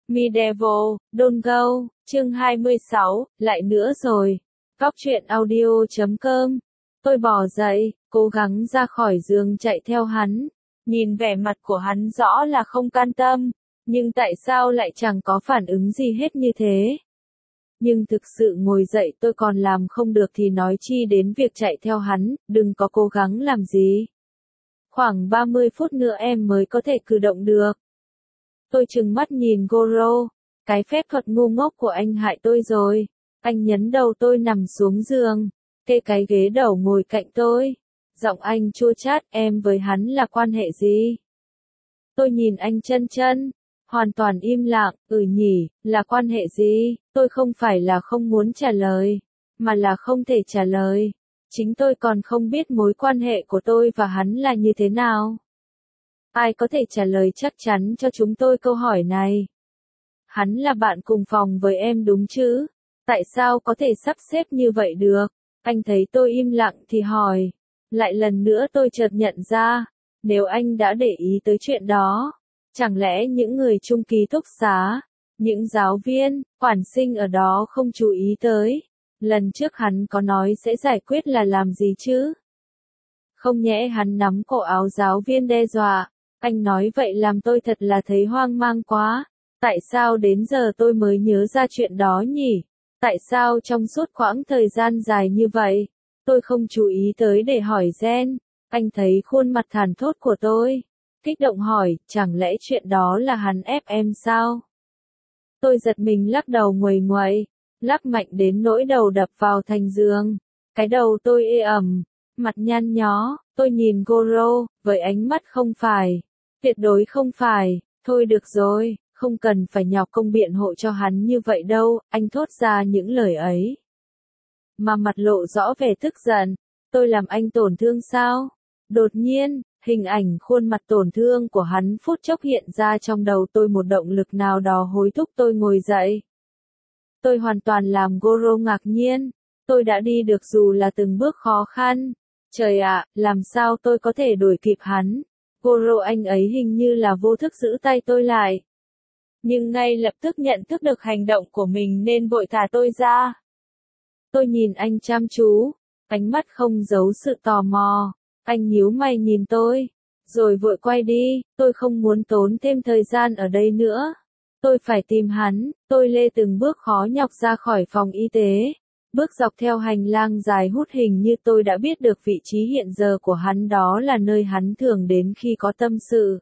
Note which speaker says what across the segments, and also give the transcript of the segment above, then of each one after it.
Speaker 1: Medieval, Don't Go, chương 26, lại nữa rồi. Góc truyện audio.com. Tôi bò dậy, cố gắng ra khỏi giường chạy theo hắn. Nhìn vẻ mặt của hắn rõ là không can tâm, nhưng tại sao lại chẳng có phản ứng gì hết như thế? Nhưng thực sự ngồi dậy tôi còn làm không được thì nói chi đến việc chạy theo hắn, đừng có cố gắng làm gì. Khoảng 30 phút nữa em mới có thể cử động được. Tôi trừng mắt nhìn Goro, cái phép thuật ngu ngốc của anh hại tôi rồi. Anh nhấn đầu tôi nằm xuống giường, kê cái ghế đầu ngồi cạnh tôi. Giọng anh chua chát, em với hắn là quan hệ gì? Tôi nhìn anh chân chân, hoàn toàn im lặng, nhỉ, là quan hệ gì? Tôi không phải là không muốn trả lời, mà là không thể trả lời. Chính tôi còn không biết mối quan hệ của tôi và hắn là như thế nào. Ai có thể trả lời chắc chắn cho chúng tôi câu hỏi này? Hắn là bạn cùng phòng với em đúng chứ? Tại sao có thể sắp xếp như vậy được? Anh thấy tôi im lặng thì hỏi. Lại lần nữa tôi chợt nhận ra, nếu anh đã để ý tới chuyện đó, chẳng lẽ những người chung ký túc xá, những giáo viên, quản sinh ở đó không chú ý tới? Lần trước hắn có nói sẽ giải quyết là làm gì chứ? Không nhẽ hắn nắm cổ áo giáo viên đe dọa? Anh nói vậy làm tôi thật là thấy hoang mang quá. Tại sao đến giờ tôi mới nhớ ra chuyện đó nhỉ? Tại sao trong suốt quãng thời gian dài như vậy, tôi không chú ý tới để hỏi Gen? Anh thấy khuôn mặt thản thốt của tôi, kích động hỏi, chẳng lẽ chuyện đó là hắn ép em sao? Tôi giật mình lắc đầu nguầy nguậy, lắc mạnh đến nỗi đầu đập vào thành giường. Cái đầu tôi ê ẩm, mặt nhăn nhó, tôi nhìn Goro, với ánh mắt không phải. Tuyệt đối không phải, thôi được rồi, không cần phải nhọc công biện hộ cho hắn như vậy đâu, anh thốt ra những lời ấy. Mà mặt lộ rõ vẻ tức giận, tôi làm anh tổn thương sao? Đột nhiên, hình ảnh khuôn mặt tổn thương của hắn phút chốc hiện ra trong đầu tôi, một động lực nào đó hối thúc tôi ngồi dậy. Tôi hoàn toàn làm Goro ngạc nhiên, tôi đã đi được dù là từng bước khó khăn. Trời ạ, làm sao tôi có thể đuổi kịp hắn? Goro anh ấy hình như là vô thức giữ tay tôi lại. Nhưng ngay lập tức nhận thức được hành động của mình nên vội thả tôi ra. Tôi nhìn anh chăm chú, ánh mắt không giấu sự tò mò. Anh nhíu mày nhìn tôi, rồi vội quay đi. Tôi không muốn tốn thêm thời gian ở đây nữa. Tôi phải tìm hắn. Tôi lê từng bước khó nhọc ra khỏi phòng y tế. Bước dọc theo hành lang dài hút, hình như tôi đã biết được vị trí hiện giờ của hắn, đó là nơi hắn thường đến khi có tâm sự.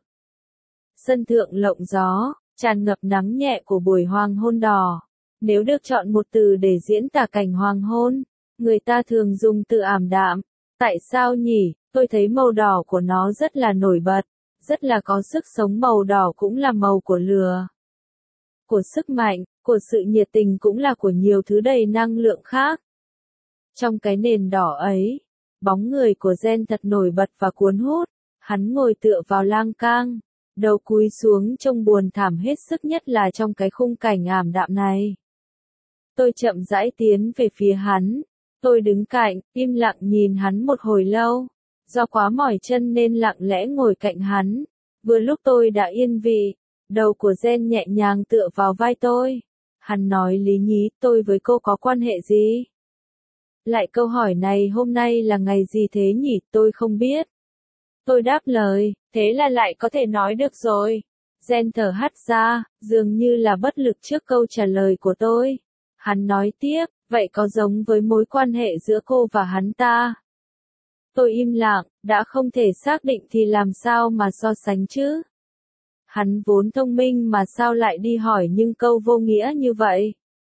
Speaker 1: Sân thượng lộng gió, tràn ngập nắng nhẹ của buổi hoàng hôn đỏ. Nếu được chọn một từ để diễn tả cảnh hoàng hôn, người ta thường dùng từ ảm đạm. Tại sao nhỉ? Tôi thấy màu đỏ của nó rất là nổi bật, rất là có sức sống. Màu đỏ cũng là màu của lửa, của sức mạnh, của sự nhiệt tình, cũng là của nhiều thứ đầy năng lượng khác. Trong cái nền đỏ ấy, bóng người của Gen thật nổi bật và cuốn hút. Hắn ngồi tựa vào lan can, đầu cúi xuống trông buồn thảm hết sức, nhất là trong cái khung cảnh ảm đạm này. Tôi chậm rãi tiến về phía hắn. Tôi đứng cạnh, im lặng nhìn hắn một hồi lâu. Do quá mỏi chân nên lặng lẽ ngồi cạnh hắn. Vừa lúc tôi đã yên vị, đầu của Gen nhẹ nhàng tựa vào vai tôi. Hắn nói, Lý Nhí, tôi với cô có quan hệ gì? Lại câu hỏi này, hôm nay là ngày gì thế nhỉ? Tôi không biết. Tôi đáp lời, thế là lại có thể nói được rồi. Gen thở hắt ra, dường như là bất lực trước câu trả lời của tôi. Hắn nói tiếp, vậy có giống với mối quan hệ giữa cô và hắn ta? Tôi im lặng, đã không thể xác định thì làm sao mà so sánh chứ? Hắn vốn thông minh mà sao lại đi hỏi những câu vô nghĩa như vậy?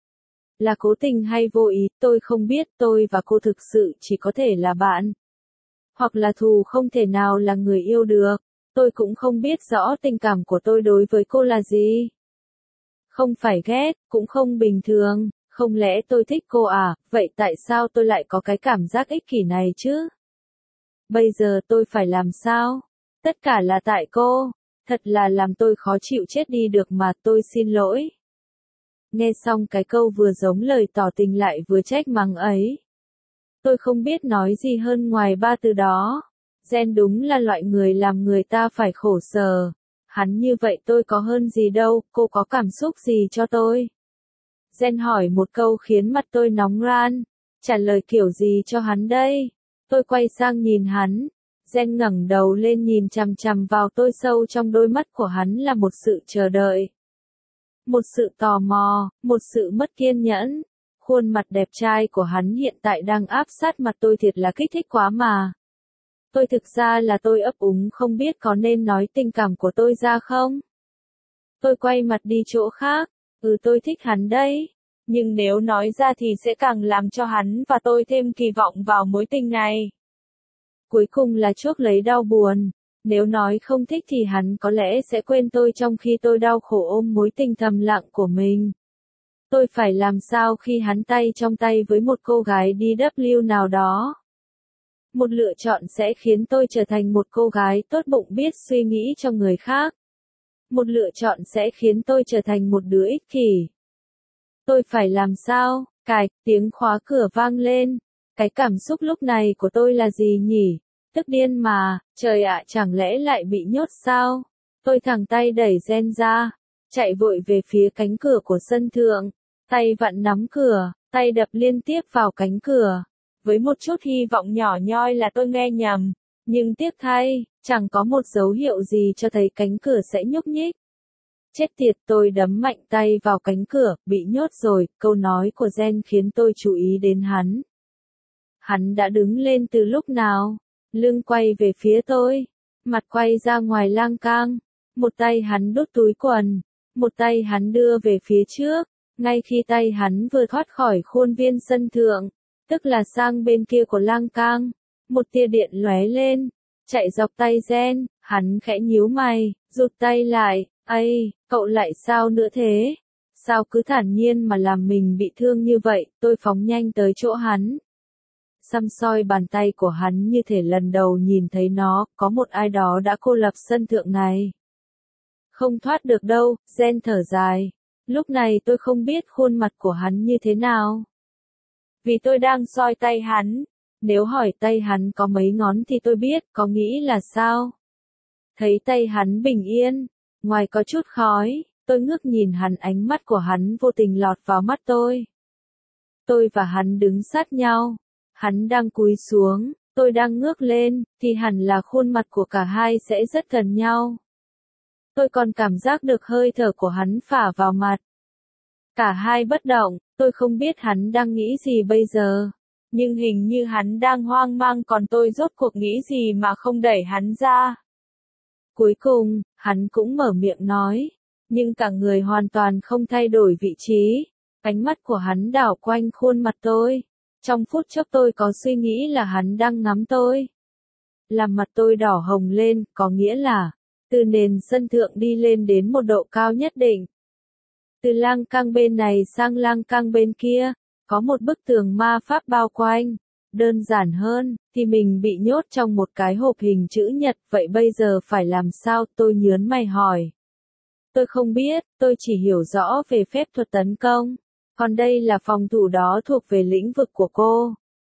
Speaker 1: Là cố tình hay vô ý, tôi không biết. Tôi và cô thực sự chỉ có thể là bạn, hoặc là thù, không thể nào là người yêu được. Tôi cũng không biết rõ tình cảm của tôi đối với cô là gì. Không phải ghét, cũng không bình thường. Không lẽ tôi thích cô à? Vậy tại sao tôi lại có cái cảm giác ích kỷ này chứ? Bây giờ tôi phải làm sao? Tất cả là tại cô. Thật là làm tôi khó chịu chết đi được mà. Tôi xin lỗi. Nghe xong cái câu vừa giống lời tỏ tình lại vừa trách mắng ấy, tôi không biết nói gì hơn ngoài ba từ đó. Gen đúng là loại người làm người ta phải khổ sở. Hắn như vậy tôi có hơn gì đâu, cô có cảm xúc gì cho tôi? Jen hỏi một câu khiến mặt tôi nóng ran. Trả lời kiểu gì cho hắn đây? Tôi quay sang nhìn hắn. Jen ngẩng đầu lên nhìn chằm chằm vào tôi, sâu trong đôi mắt của hắn là một sự chờ đợi. Một sự tò mò, một sự mất kiên nhẫn. Khuôn mặt đẹp trai của hắn hiện tại đang áp sát mặt tôi, thiệt là kích thích quá mà. Tôi thực ra là tôi ấp úng không biết có nên nói tình cảm của tôi ra không? Tôi quay mặt đi chỗ khác. Tôi thích hắn đấy. Nhưng nếu nói ra thì sẽ càng làm cho hắn và tôi thêm kỳ vọng vào mối tình này. Cuối cùng là chuốc lấy đau buồn. Nếu nói không thích thì hắn có lẽ sẽ quên tôi trong khi tôi đau khổ ôm mối tình thầm lặng của mình. Tôi phải làm sao khi hắn tay trong tay với một cô gái DW nào đó? Một lựa chọn sẽ khiến tôi trở thành một cô gái tốt bụng biết suy nghĩ cho người khác. Một lựa chọn sẽ khiến tôi trở thành một đứa ích kỷ. Tôi phải làm sao? Cạch, tiếng khóa cửa vang lên. Cái cảm xúc lúc này của tôi là gì nhỉ? Tức điên mà, trời ạ, chẳng lẽ lại bị nhốt sao? Tôi thẳng tay đẩy Jen ra, chạy vội về phía cánh cửa của sân thượng, tay vặn nắm cửa, tay đập liên tiếp vào cánh cửa. Với một chút hy vọng nhỏ nhoi là tôi nghe nhầm, nhưng tiếc thay, chẳng có một dấu hiệu gì cho thấy cánh cửa sẽ nhúc nhích. Chết tiệt, tôi đấm mạnh tay vào cánh cửa, bị nhốt rồi, câu nói của Jen khiến tôi chú ý đến hắn. Hắn đã đứng lên từ lúc nào? Lưng quay về phía tôi, mặt quay ra ngoài lang cang, một tay hắn đút túi quần, một tay hắn đưa về phía trước, ngay khi tay hắn vừa thoát khỏi khuôn viên sân thượng, tức là sang bên kia của lang cang, một tia điện lóe lên, chạy dọc tay Jen, hắn khẽ nhíu mày, rụt tay lại, "Ây, cậu lại sao nữa thế? Sao cứ thản nhiên mà làm mình bị thương như vậy?" Tôi phóng nhanh tới chỗ hắn. Săm soi bàn tay của hắn như thể lần đầu nhìn thấy nó, có một ai đó đã cô lập sân thượng này. Không thoát được đâu, Jen thở dài. Lúc này tôi không biết khuôn mặt của hắn như thế nào. Vì tôi đang soi tay hắn. Nếu hỏi tay hắn có mấy ngón thì tôi biết, có nghĩ là sao? Thấy tay hắn bình yên, ngoài có chút khói, tôi ngước nhìn hắn, ánh mắt của hắn vô tình lọt vào mắt tôi. Tôi và hắn đứng sát nhau. Hắn đang cúi xuống, tôi đang ngước lên, thì hẳn là khuôn mặt của cả hai sẽ rất gần nhau. Tôi còn cảm giác được hơi thở của hắn phả vào mặt. Cả hai bất động, tôi không biết hắn đang nghĩ gì bây giờ. Nhưng hình như hắn đang hoang mang, còn tôi rốt cuộc nghĩ gì mà không đẩy hắn ra. Cuối cùng, hắn cũng mở miệng nói. Nhưng cả người hoàn toàn không thay đổi vị trí. Ánh mắt của hắn đảo quanh khuôn mặt tôi. Trong phút chốc tôi có suy nghĩ là hắn đang ngắm tôi. Làm mặt tôi đỏ hồng lên, có nghĩa là, từ nền sân thượng đi lên đến một độ cao nhất định. Từ lang cang bên này sang lang cang bên kia, có một bức tường ma pháp bao quanh. Đơn giản hơn, thì mình bị nhốt trong một cái hộp hình chữ nhật, vậy bây giờ phải làm sao? Tôi nhớn mày hỏi. Tôi không biết, tôi chỉ hiểu rõ về phép thuật tấn công. Còn đây là phòng thủ, đó thuộc về lĩnh vực của cô.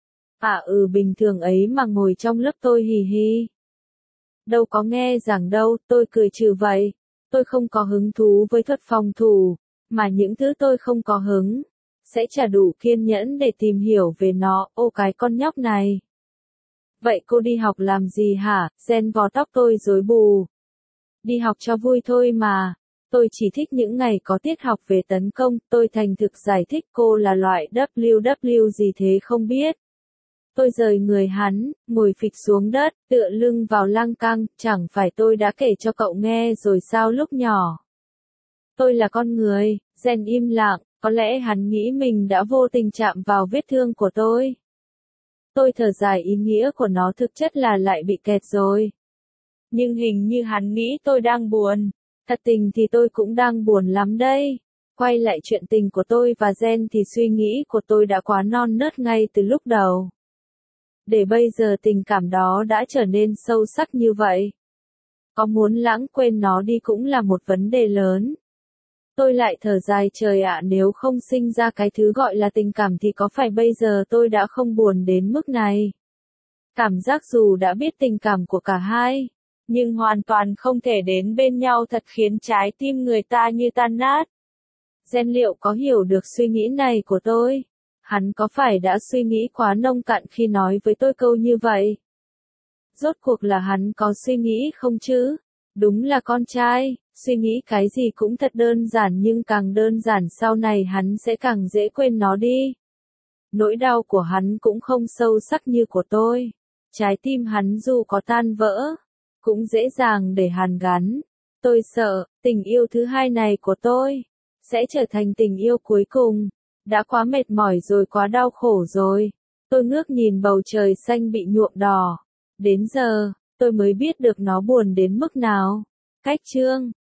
Speaker 1: Bình thường ấy mà ngồi trong lớp tôi hì hì. Đâu có nghe giảng đâu, tôi cười trừ vậy. Tôi không có hứng thú với thuật phòng thủ, mà những thứ tôi không có hứng, sẽ chả đủ kiên nhẫn để tìm hiểu về nó. Ô cái con nhóc này. Vậy cô đi học làm gì hả? Jen vò tóc tôi rối bù. Đi học cho vui thôi mà. Tôi chỉ thích những ngày có tiết học về tấn công, tôi thành thực giải thích. Cô là loại WW gì thế không biết. Tôi rời người hắn, ngồi phịch xuống đất, tựa lưng vào lăng cang, chẳng phải tôi đã kể cho cậu nghe rồi sao lúc nhỏ. Tôi là con người. Jen im lặng, có lẽ hắn nghĩ mình đã vô tình chạm vào vết thương của tôi. Tôi thở dài, ý nghĩa của nó thực chất là lại bị kẹt rồi. Nhưng hình như hắn nghĩ tôi đang buồn. Thật tình thì tôi cũng đang buồn lắm đây. Quay lại chuyện tình của tôi và Jen thì suy nghĩ của tôi đã quá non nớt ngay từ lúc đầu. Để bây giờ tình cảm đó đã trở nên sâu sắc như vậy. Có muốn lãng quên nó đi cũng là một vấn đề lớn. Tôi lại thở dài, trời ạ, nếu không sinh ra cái thứ gọi là tình cảm thì có phải bây giờ tôi đã không buồn đến mức này. Cảm giác dù đã biết tình cảm của cả hai, nhưng hoàn toàn không thể đến bên nhau thật khiến trái tim người ta như tan nát. Gen liệu có hiểu được suy nghĩ này của tôi? Hắn có phải đã suy nghĩ quá nông cạn khi nói với tôi câu như vậy? Rốt cuộc là hắn có suy nghĩ không chứ? Đúng là con trai, suy nghĩ cái gì cũng thật đơn giản nhưng càng đơn giản sau này hắn sẽ càng dễ quên nó đi. Nỗi đau của hắn cũng không sâu sắc như của tôi. Trái tim hắn dù có tan vỡ, cũng dễ dàng để hàn gắn. Tôi sợ, tình yêu thứ hai này của tôi sẽ trở thành tình yêu cuối cùng. Đã quá mệt mỏi rồi, quá đau khổ rồi. Tôi ngước nhìn bầu trời xanh bị nhuộm đỏ. Đến giờ, tôi mới biết được nó buồn đến mức nào. Cách chương